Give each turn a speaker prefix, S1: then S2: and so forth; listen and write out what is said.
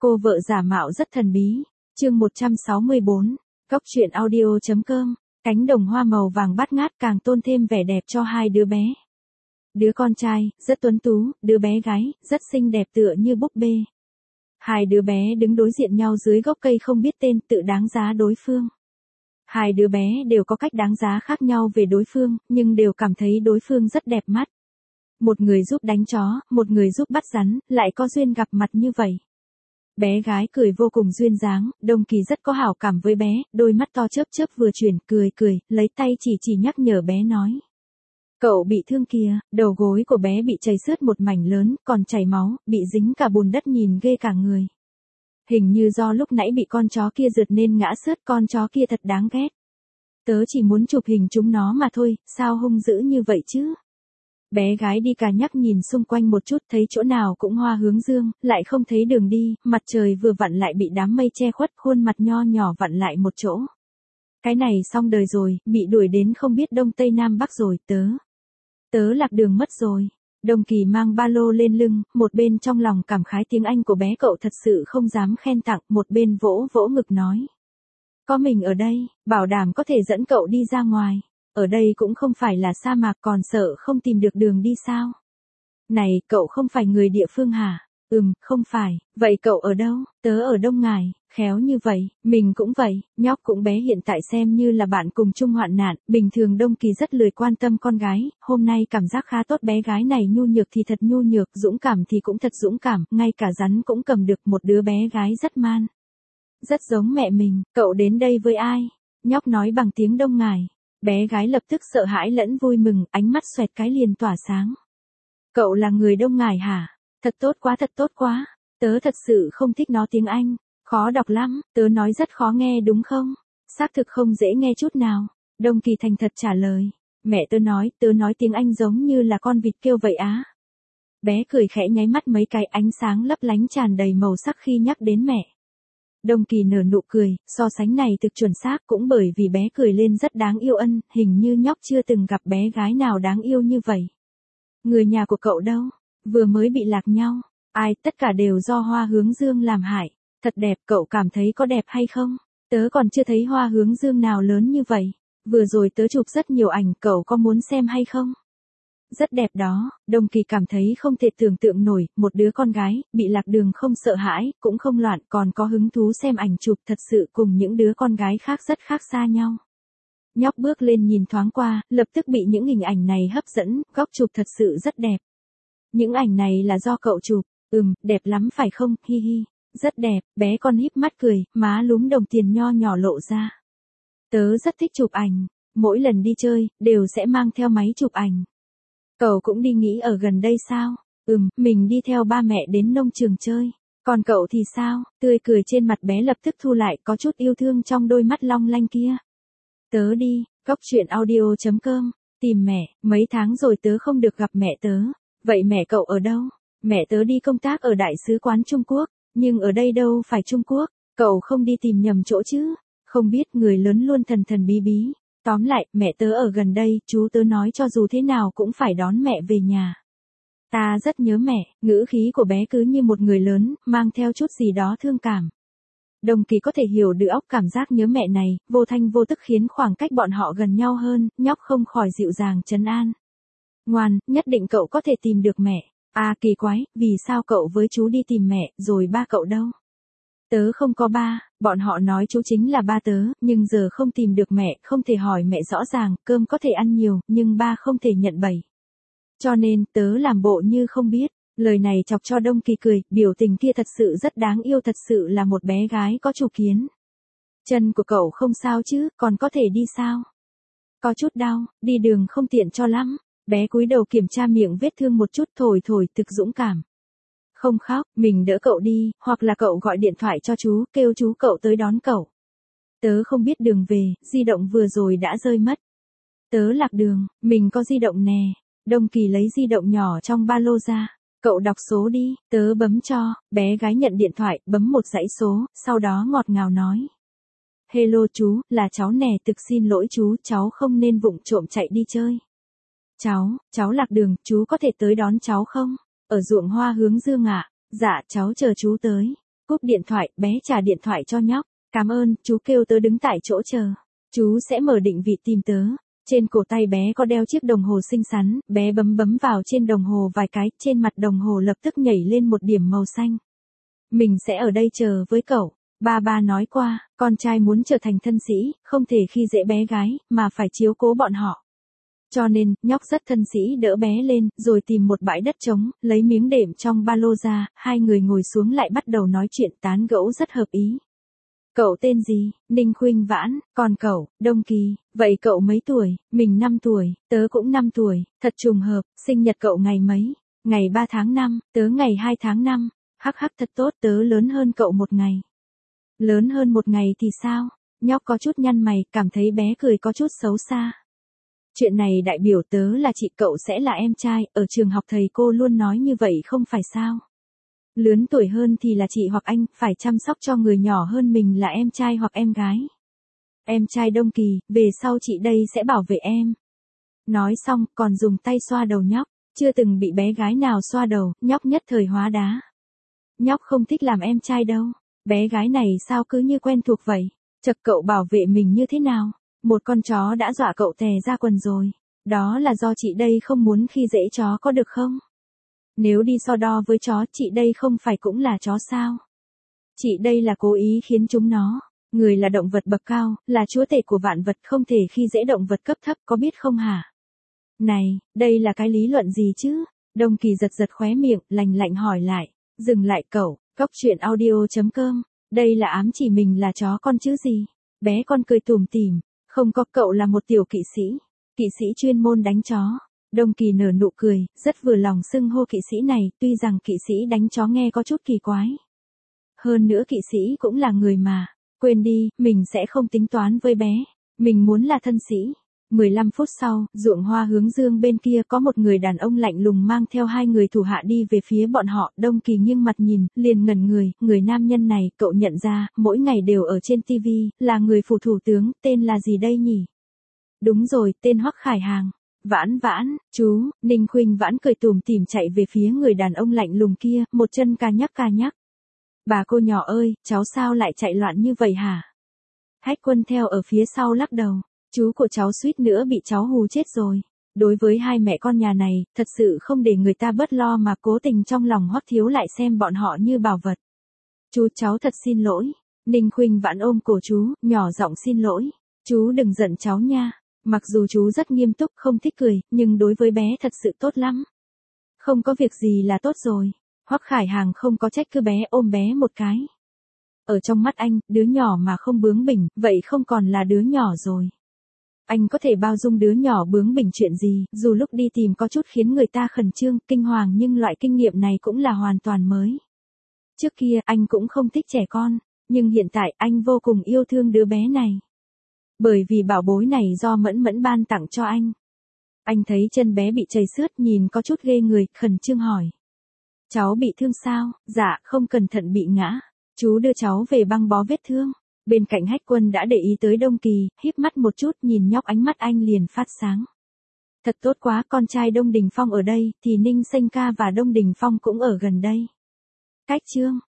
S1: Cô vợ giả mạo rất thần bí. Chương 164. Cốc truyện audio.com. Cánh đồng hoa màu vàng bát ngát càng tôn thêm vẻ đẹp cho hai đứa bé. Đứa con trai, rất tuấn tú, đứa bé gái, rất xinh đẹp tựa như búp bê. Hai đứa bé đứng đối diện nhau dưới gốc cây không biết tên, tự đánh giá đối phương. Hai đứa bé đều có cách đánh giá khác nhau về đối phương, nhưng đều cảm thấy đối phương rất đẹp mắt. Một người giúp đánh chó, một người giúp bắt rắn, lại có duyên gặp mặt như vậy. Bé gái cười vô cùng duyên dáng, Đông Kỳ rất có hảo cảm với bé, đôi mắt to chớp chớp vừa chuyển, cười, lấy tay chỉ nhắc nhở bé nói. Cậu bị thương kìa, đầu gối của bé bị chảy xước một mảnh lớn, còn chảy máu, bị dính cả bùn đất nhìn ghê cả người. Hình như do lúc nãy bị con chó kia rượt nên ngã xước, con chó kia thật đáng ghét. Tớ chỉ muốn chụp hình chúng nó mà thôi, sao hung dữ như vậy chứ? Bé gái đi cà nhắc nhìn xung quanh một chút, thấy chỗ nào cũng hoa hướng dương, lại không thấy đường đi, mặt trời vừa vặn lại bị đám mây che khuất, khuôn mặt nho nhỏ vặn lại một chỗ. Cái này xong đời rồi, bị đuổi đến không biết đông tây nam bắc rồi, tớ lạc đường mất rồi. Đông Kỳ mang ba lô lên lưng, một bên trong lòng cảm khái tiếng Anh của bé cậu thật sự không dám khen tặng, một bên vỗ vỗ ngực nói. Có mình ở đây, bảo đảm có thể dẫn cậu đi ra ngoài. Ở đây cũng không phải là sa mạc, còn sợ không tìm được đường đi sao? Này, cậu không phải người địa phương hả? Không phải. Vậy cậu ở đâu? Tớ ở Đông Ngải. Khéo như vậy, mình cũng vậy. Nhóc cũng bé hiện tại xem như là bạn cùng chung hoạn nạn. Bình thường Đông Kỳ rất lười quan tâm con gái. Hôm nay cảm giác khá tốt, bé gái này nhu nhược thì thật nhu nhược, dũng cảm thì cũng thật dũng cảm. Ngay cả rắn cũng cầm được, một đứa bé gái rất man. Rất giống mẹ mình. Cậu đến đây với ai? Nhóc nói bằng tiếng Đông Ngải. Bé gái lập tức sợ hãi lẫn vui mừng, ánh mắt xoẹt cái liền tỏa sáng. Cậu là người Đông Ngải hả? Thật tốt quá. Tớ thật sự không thích nó tiếng Anh. Khó đọc lắm, tớ nói rất khó nghe đúng không? Xác thực không dễ nghe chút nào. Đông Kỳ thành thật trả lời. Mẹ tớ nói tiếng Anh giống như là con vịt kêu vậy á. Bé cười khẽ nháy mắt mấy cái, ánh sáng lấp lánh tràn đầy màu sắc khi nhắc đến mẹ. Đông Kỳ nở nụ cười, so sánh này thực chuẩn xác, cũng bởi vì bé cười lên rất đáng yêu ân, hình như nhóc chưa từng gặp bé gái nào đáng yêu như vậy. Người nhà của cậu đâu? Vừa mới bị lạc nhau. Ai, tất cả đều do hoa hướng dương làm hại. Thật đẹp, cậu cảm thấy có đẹp hay không? Tớ còn chưa thấy hoa hướng dương nào lớn như vậy. Vừa rồi tớ chụp rất nhiều ảnh, cậu có muốn xem hay không? Rất đẹp đó. Đông Kỳ cảm thấy không thể tưởng tượng nổi, một đứa con gái, bị lạc đường không sợ hãi, cũng không loạn, còn có hứng thú xem ảnh chụp, thật sự cùng những đứa con gái khác rất khác xa nhau. Nhóc bước lên nhìn thoáng qua, lập tức bị những hình ảnh này hấp dẫn, góc chụp thật sự rất đẹp. Những ảnh này là do cậu chụp, đẹp lắm phải không, hi hi, rất đẹp, bé con híp mắt cười, má lúm đồng tiền nho nhỏ lộ ra. Tớ rất thích chụp ảnh, mỗi lần đi chơi, đều sẽ mang theo máy chụp ảnh. Cậu cũng đi nghỉ ở gần đây sao? Mình đi theo ba mẹ đến nông trường chơi. Còn cậu thì sao? Tươi cười trên mặt bé lập tức thu lại, có chút yêu thương trong đôi mắt long lanh kia. Tớ đi, Cốc truyện audio.com, tìm mẹ, mấy tháng rồi tớ không được gặp mẹ tớ. Vậy mẹ cậu ở đâu? Mẹ tớ đi công tác ở Đại sứ quán Trung Quốc, nhưng ở đây đâu phải Trung Quốc, cậu không đi tìm nhầm chỗ chứ? Không biết, người lớn luôn thần thần bí bí. Tóm lại, mẹ tớ ở gần đây, chú tớ nói cho dù thế nào cũng phải đón mẹ về nhà. Ta rất nhớ mẹ, ngữ khí của bé cứ như một người lớn, mang theo chút gì đó thương cảm. Đông Kỳ có thể hiểu được óc cảm giác nhớ mẹ này, vô thanh vô tức khiến khoảng cách bọn họ gần nhau hơn, nhóc không khỏi dịu dàng trấn an. Ngoan, nhất định cậu có thể tìm được mẹ. À kỳ quái, vì sao cậu với chú đi tìm mẹ, rồi ba cậu đâu? Tớ không có ba, bọn họ nói chú chính là ba tớ, nhưng giờ không tìm được mẹ, không thể hỏi mẹ rõ ràng, cơm có thể ăn nhiều, nhưng ba không thể nhận bẩy. Cho nên, tớ làm bộ như không biết. Lời này chọc cho Đông Kỳ cười, biểu tình kia thật sự rất đáng yêu, thật sự là một bé gái có chủ kiến. Chân của cậu không sao chứ, còn có thể đi sao? Có chút đau, đi đường không tiện cho lắm. Bé cúi đầu kiểm tra miệng vết thương một chút, thổi, thực dũng cảm. Không khóc, mình đỡ cậu đi, hoặc là cậu gọi điện thoại cho chú, kêu chú cậu tới đón cậu. Tớ không biết đường về, di động vừa rồi đã rơi mất. Tớ lạc đường, mình có di động nè. Đông Kỳ lấy di động nhỏ trong ba lô ra. Cậu đọc số đi, tớ bấm cho. Bé gái nhận điện thoại, bấm một dãy số, sau đó ngọt ngào nói. Hello chú, là cháu nè, thực xin lỗi chú, cháu không nên vụng trộm chạy đi chơi. Cháu lạc đường, chú có thể tới đón cháu không? Ở ruộng hoa hướng dương ạ. Dạ, cháu chờ chú tới. Cúp điện thoại, bé trả điện thoại cho nhóc. Cảm ơn, chú kêu tớ đứng tại chỗ chờ. Chú sẽ mở định vị tìm tớ. Trên cổ tay bé có đeo chiếc đồng hồ xinh xắn, bé bấm bấm vào trên đồng hồ vài cái, trên mặt đồng hồ lập tức nhảy lên một điểm màu xanh. Mình sẽ ở đây chờ với cậu. Ba nói qua, con trai muốn trở thành thân sĩ, không thể khi dễ bé gái, mà phải chiếu cố bọn họ. Cho nên, nhóc rất thân sĩ đỡ bé lên, rồi tìm một bãi đất trống, lấy miếng đệm trong ba lô ra, hai người ngồi xuống lại bắt đầu nói chuyện tán gẫu rất hợp ý. Cậu tên gì? Ninh Khuynh Vãn, còn cậu, Đông Kỳ, vậy cậu mấy tuổi? Mình 5 tuổi, tớ cũng 5 tuổi, thật trùng hợp, sinh nhật cậu ngày mấy? Ngày 3 tháng 5, tớ ngày 2 tháng 5, hắc hắc thật tốt, tớ lớn hơn cậu một ngày. Lớn hơn một ngày thì sao? Nhóc có chút nhăn mày, cảm thấy bé cười có chút xấu xa. Chuyện này đại biểu tớ là chị, cậu sẽ là em trai, ở trường học thầy cô luôn nói như vậy không phải sao? Lớn tuổi hơn thì là chị hoặc anh, phải chăm sóc cho người nhỏ hơn mình là em trai hoặc em gái. Em trai Đông Kỳ, về sau chị đây sẽ bảo vệ em. Nói xong, còn dùng tay xoa đầu nhóc, chưa từng bị bé gái nào xoa đầu, nhóc nhất thời hóa đá. Nhóc không thích làm em trai đâu, bé gái này sao cứ như quen thuộc vậy, chật cậu bảo vệ mình như thế nào, một con chó đã dọa cậu tè ra quần rồi, đó là do chị đây không muốn khi dễ chó có được không? Nếu đi so đo với chó, chị đây không phải cũng là chó sao? Chị đây là cố ý khiến chúng nó. Người là động vật bậc cao, là chúa tể của vạn vật, không thể khi dễ động vật cấp thấp, có biết không hả? Này, đây là cái lý luận gì chứ? Đông Kỳ giật giật khóe miệng, lạnh lạnh hỏi lại. Dừng lại cậu, cóc truyện audio.com. Đây là ám chỉ mình là chó con chứ gì? Bé con cười tủm tỉm. Không có, cậu là một tiểu kỵ sĩ. Kỵ sĩ chuyên môn đánh chó. Đông Kỳ nở nụ cười, rất vừa lòng xưng hô kỵ sĩ này, tuy rằng kỵ sĩ đánh chó nghe có chút kỳ quái. Hơn nữa kỵ sĩ cũng là người mà. Quên đi, mình sẽ không tính toán với bé. Mình muốn là thân sĩ. 15 phút sau, ruộng hoa hướng dương bên kia có một người đàn ông lạnh lùng mang theo hai người thủ hạ đi về phía bọn họ. Đông Kỳ nghiêng mặt nhìn, liền ngẩn người nam nhân này, cậu nhận ra, mỗi ngày đều ở trên TV, là người phủ thủ tướng, tên là gì đây nhỉ? Đúng rồi, tên Hoắc Khải Hàng. Vãn Vãn, chú, Ninh Khuynh Vãn cười tủm tỉm chạy về phía người đàn ông lạnh lùng kia, một chân ca nhắc. Bà cô nhỏ ơi, cháu sao lại chạy loạn như vậy hả? Hách Quân theo ở phía sau lắc đầu, chú của cháu suýt nữa bị cháu hù chết rồi. Đối với hai mẹ con nhà này, thật sự không để người ta bớt lo mà cố tình trong lòng Hoắc Thiếu lại xem bọn họ như bảo vật. Chú, cháu thật xin lỗi. Ninh Khuynh Vãn ôm cổ chú, nhỏ giọng xin lỗi. Chú đừng giận cháu nha. Mặc dù chú rất nghiêm túc, không thích cười, nhưng đối với bé thật sự tốt lắm. Không có việc gì là tốt rồi. Hoắc Khải Hàng không có trách cứ bé, ôm bé một cái. Ở trong mắt anh, đứa nhỏ mà không bướng bỉnh, vậy không còn là đứa nhỏ rồi. Anh có thể bao dung đứa nhỏ bướng bỉnh chuyện gì, dù lúc đi tìm có chút khiến người ta khẩn trương, kinh hoàng, nhưng loại kinh nghiệm này cũng là hoàn toàn mới. Trước kia, anh cũng không thích trẻ con, nhưng hiện tại anh vô cùng yêu thương đứa bé này. Bởi vì bảo bối này do Mẫn Mẫn ban tặng cho anh. Anh thấy chân bé bị chảy xước, nhìn có chút ghê người, khẩn trương hỏi. Cháu bị thương sao? Dạ, không cẩn thận bị ngã. Chú đưa cháu về băng bó vết thương. Bên cạnh Hách Quân đã để ý tới Đông Kỳ, híp mắt một chút, nhìn nhóc, ánh mắt anh liền phát sáng. Thật tốt quá, con trai Đông Đình Phong ở đây, thì Ninh Xanh ca và Đông Đình Phong cũng ở gần đây. Cách chương